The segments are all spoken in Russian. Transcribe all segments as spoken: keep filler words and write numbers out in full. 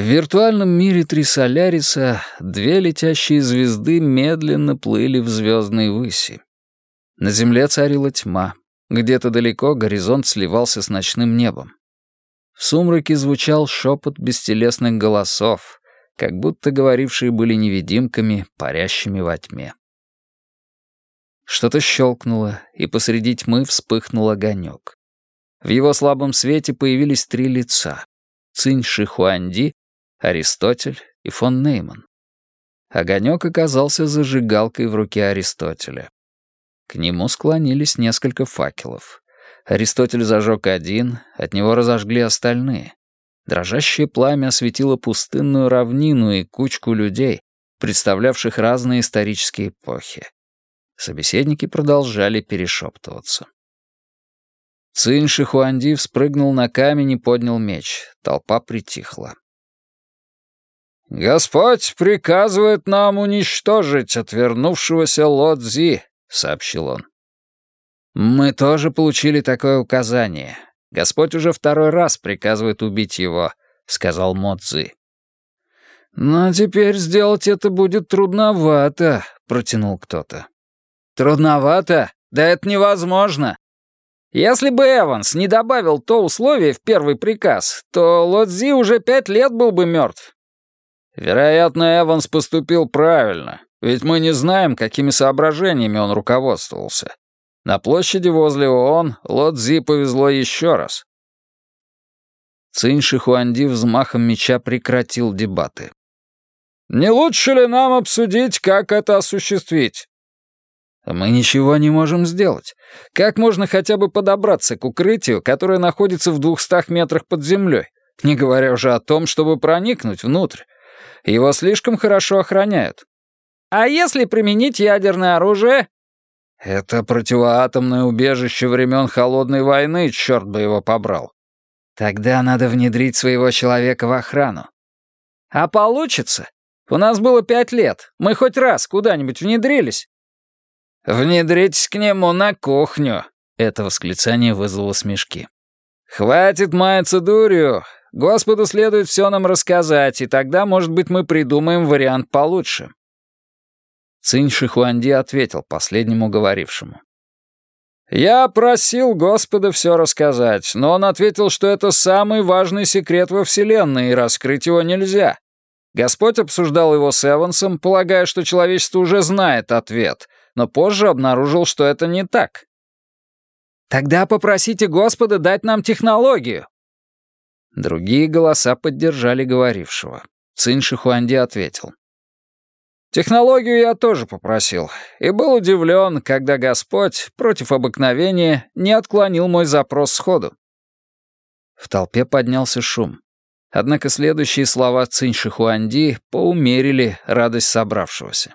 виртуальном мире Трисоляриса две летящие звезды медленно плыли в звездной выси. На земле царила тьма. Где-то далеко горизонт сливался с ночным небом. В сумраке звучал шепот бестелесных голосов, как будто говорившие были невидимками, парящими во тьме. Что-то щелкнуло, и посреди тьмы вспыхнул огонек. В его слабом свете появились три лица — Цинь Ши Хуанди, Аристотель и фон Нейман. Огонек оказался зажигалкой в руке Аристотеля. К нему склонились несколько факелов. Аристотель зажег один, от него разожгли остальные. Дрожащее пламя осветило пустынную равнину и кучку людей, представлявших разные исторические эпохи. Собеседники продолжали перешептываться. Цинь Ши Хуанди вспрыгнул на камень и поднял меч. Толпа притихла. «Господь приказывает нам уничтожить отвернувшегося Ло Цзи», — сообщил он. «Мы тоже получили такое указание. Господь уже второй раз приказывает убить его», — сказал Мо Цзи. «Но теперь сделать это будет трудновато», — протянул кто-то. «Трудновато? Да это невозможно. Если бы Эванс не добавил то условие в первый приказ, то Ло Цзи уже пять лет был бы мертв». «Вероятно, Эванс поступил правильно, ведь мы не знаем, какими соображениями он руководствовался. На площади возле ООН Ло Цзи повезло еще раз». Цинь Ши Хуанди взмахом меча прекратил дебаты. «Не лучше ли нам обсудить, как это осуществить?» «Мы ничего не можем сделать. Как можно хотя бы подобраться к укрытию, которое находится в двухстах метрах под землей, не говоря уже о том, чтобы проникнуть внутрь? Его слишком хорошо охраняют». «А если применить ядерное оружие?» «Это противоатомное убежище времен Холодной войны, черт бы его побрал». «Тогда надо внедрить своего человека в охрану». «А получится? У нас было пять лет. Мы хоть раз куда-нибудь внедрились?» «Внедритесь к нему на кухню», — это восклицание вызвало смешки. «Хватит маяться дурью. Господу следует все нам рассказать, и тогда, может быть, мы придумаем вариант получше». Цинь Ши Хуанди ответил последнему говорившему. «Я просил Господа все рассказать, но он ответил, что это самый важный секрет во Вселенной, и раскрыть его нельзя. Господь обсуждал его с Эвансом, полагая, что человечество уже знает ответ, но позже обнаружил, что это не так». «Тогда попросите Господа дать нам технологию». Другие голоса поддержали говорившего. Цинь Ши Хуанди ответил. «Технологию я тоже попросил, и был удивлен, когда Господь, против обыкновения, не отклонил мой запрос сходу». В толпе поднялся шум. Однако следующие слова Цинь Ши Хуанди поумерили радость собравшегося.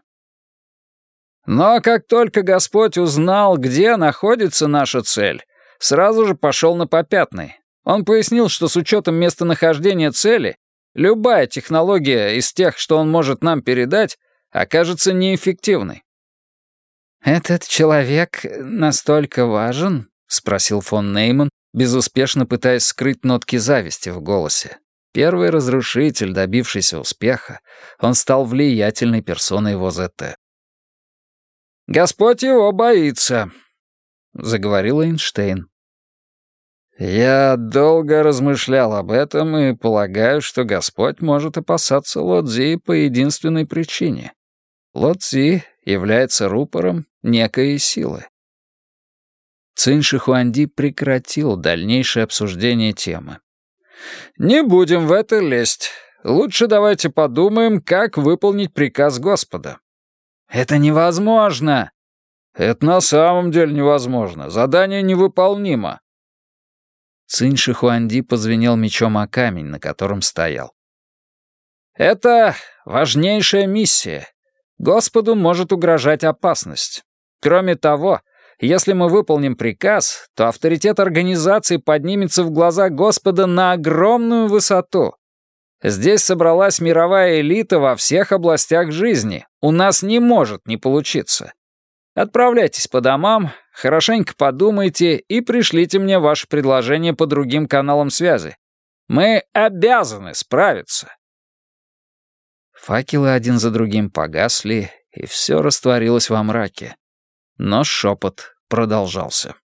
«Но как только Господь узнал, где находится наша цель, сразу же пошел на попятный. Он пояснил, что с учетом местонахождения цели, любая технология из тех, что он может нам передать, окажется неэффективной». «Этот человек настолько важен?» — спросил фон Нейман, безуспешно пытаясь скрыть нотки зависти в голосе. Первый разрушитель, добившийся успеха, он стал влиятельной персоной в ОЗТ. «Господь его боится», — заговорил Эйнштейн. «Я долго размышлял об этом и полагаю, что Господь может опасаться Ло Цзи по единственной причине. Ло Цзи является рупором некой силы». Цинь Ши Хуанди прекратил дальнейшее обсуждение темы. «Не будем в это лезть. Лучше давайте подумаем, как выполнить приказ Господа». «Это невозможно!» «Это на самом деле невозможно. Задание невыполнимо». Цинь Ши Хуанди позвенел мечом о камень, на котором стоял. «Это важнейшая миссия. Господу может угрожать опасность. Кроме того, если мы выполним приказ, то авторитет организации поднимется в глаза Господа на огромную высоту. Здесь собралась мировая элита во всех областях жизни. У нас не может не получиться. Отправляйтесь по домам, хорошенько подумайте и пришлите мне ваше предложение по другим каналам связи. Мы обязаны справиться. Факелы один за другим погасли, и все растворилось во мраке. Но шепот продолжался.